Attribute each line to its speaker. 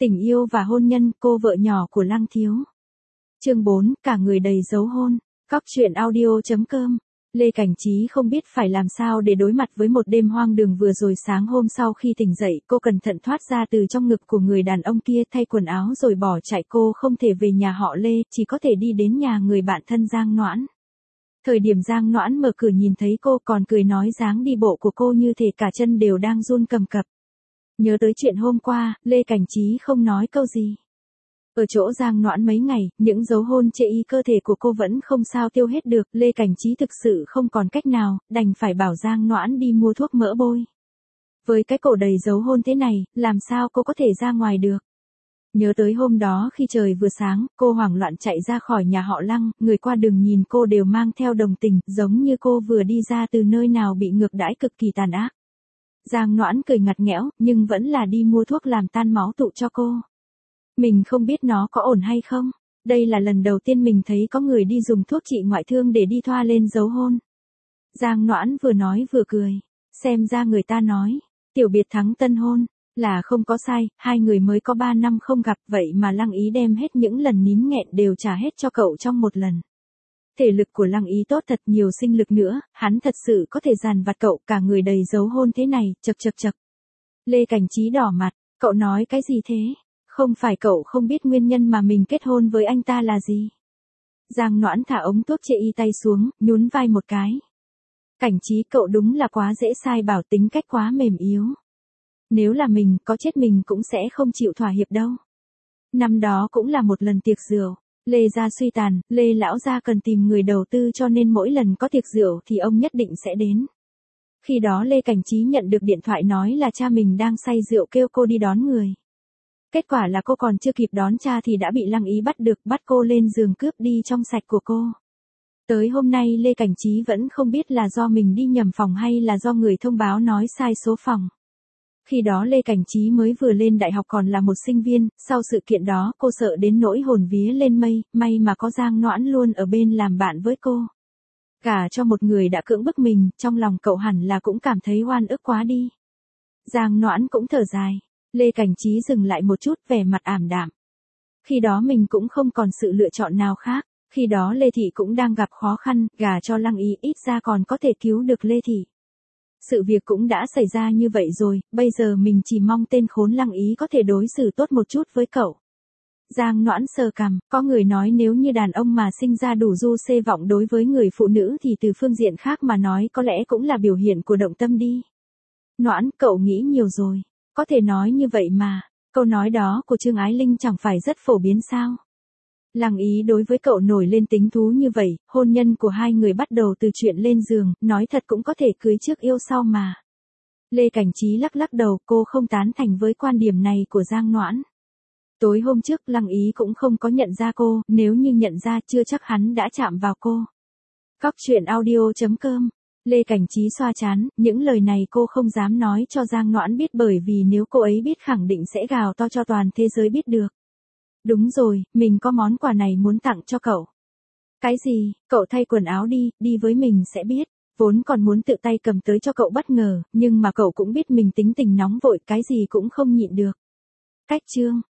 Speaker 1: Tình yêu và hôn nhân, cô vợ nhỏ của Lăng Thiếu. Chương 4, cả người đầy dấu hôn. Cóc truyện audio.com. Lê Cảnh Trí không biết phải làm sao để đối mặt với một đêm hoang đường vừa rồi. Sáng hôm sau khi tỉnh dậy, cô cẩn thận thoát ra từ trong ngực của người đàn ông kia, thay quần áo rồi bỏ chạy. Cô không thể về nhà họ Lê, chỉ có thể đi đến nhà người bạn thân Giang Noãn. Thời điểm Giang Noãn mở cửa nhìn thấy cô còn cười nói dáng đi bộ của cô như thể cả chân đều đang run cầm cập. Nhớ tới chuyện hôm qua, Lê Cảnh Trí không nói câu gì. Ở chỗ Giang Noãn mấy ngày, những dấu hôn chê y cơ thể của cô vẫn không sao tiêu hết được. Lê Cảnh Trí thực sự không còn cách nào, đành phải bảo Giang Noãn đi mua thuốc mỡ bôi. Với cái cổ đầy dấu hôn thế này, làm sao cô có thể ra ngoài được? Nhớ tới hôm đó khi trời vừa sáng, cô hoảng loạn chạy ra khỏi nhà họ Lăng, người qua đường nhìn cô đều mang theo đồng tình, giống như cô vừa đi ra từ nơi nào bị ngược đãi cực kỳ tàn ác. Giang Noãn cười ngặt nghẽo, nhưng vẫn là đi mua thuốc làm tan máu tụ cho cô. Mình không biết nó có ổn hay không. Đây là lần đầu tiên mình thấy có người đi dùng thuốc trị ngoại thương để đi thoa lên dấu hôn. Giang Noãn vừa nói vừa cười. Xem ra người ta nói, tiểu biệt thắng tân hôn, là không có sai, hai người mới có 3 năm không gặp, vậy mà Lăng Ý đem hết những lần nín nghẹn đều trả hết cho cậu trong một lần. Thể lực của Lăng Ý tốt thật, nhiều sinh lực nữa, hắn thật sự có thể dàn vặt cậu, cả người đầy dấu hôn thế này, chậc chậc chậc. Lê Cảnh Trí đỏ mặt, cậu nói cái gì thế? Không phải cậu không biết nguyên nhân mà mình kết hôn với anh ta là gì? Giang Noãn thả ống thuốc chê y tay xuống, nhún vai một cái. Cảnh Trí, cậu đúng là quá dễ sai bảo, tính cách quá mềm yếu. Nếu là mình, có chết mình cũng sẽ không chịu thỏa hiệp đâu. Năm đó cũng là một lần tiệc rượu. Lê gia suy tàn, Lê lão gia cần tìm người đầu tư cho nên mỗi lần có tiệc rượu thì ông nhất định sẽ đến. Khi đó Lê Cảnh Trí nhận được điện thoại nói là cha mình đang say rượu kêu cô đi đón người. Kết quả là cô còn chưa kịp đón cha thì đã bị Lăng Ý bắt được, bắt cô lên giường cướp đi trong sạch của cô. Tới hôm nay Lê Cảnh Trí vẫn không biết là do mình đi nhầm phòng hay là do người thông báo nói sai số phòng. Khi đó Lê Cảnh Trí mới vừa lên đại học còn là một sinh viên, sau sự kiện đó cô sợ đến nỗi hồn vía lên mây, may mà có Giang Noãn luôn ở bên làm bạn với cô. Cả cho một người đã cưỡng bức mình, trong lòng cậu hẳn là cũng cảm thấy oan ức quá đi. Giang Noãn cũng thở dài. Lê Cảnh Trí dừng lại một chút, vẻ mặt ảm đạm. Khi đó mình cũng không còn sự lựa chọn nào khác. Khi đó Lê Thị cũng đang gặp khó khăn, gả cho Lăng Ý ít ra còn có thể cứu được Lê Thị. Sự việc cũng đã xảy ra như vậy rồi, bây giờ mình chỉ mong tên khốn Lăng Ý có thể đối xử tốt một chút với cậu. Giang Noãn sờ cằm, có người nói nếu như đàn ông mà sinh ra đủ du xê vọng đối với người phụ nữ thì từ phương diện khác mà nói có lẽ cũng là biểu hiện của động tâm đi. Noãn, cậu nghĩ nhiều rồi. Có thể nói như vậy mà, câu nói đó của Trương Ái Linh chẳng phải rất phổ biến sao? Lăng Ý đối với cậu nổi lên tính thú như vậy, hôn nhân của hai người bắt đầu từ chuyện lên giường, nói thật cũng có thể cưới trước yêu sau mà. Lê Cảnh Trí lắc lắc đầu, cô không tán thành với quan điểm này của Giang Noãn. Tối hôm trước Lăng Ý cũng không có nhận ra cô, nếu như nhận ra chưa chắc hắn đã chạm vào cô. Cóc truyện audio.com. Lê Cảnh Trí xoa trán, những lời này cô không dám nói cho Giang Noãn biết bởi vì nếu cô ấy biết khẳng định sẽ gào to cho toàn thế giới biết được. Đúng rồi, mình có món quà này muốn tặng cho cậu. Cái gì, cậu thay quần áo đi, đi với mình sẽ biết. Vốn còn muốn tự tay cầm tới cho cậu bất ngờ, nhưng mà cậu cũng biết mình tính tình nóng vội, cái gì cũng không nhịn được. Cách chương.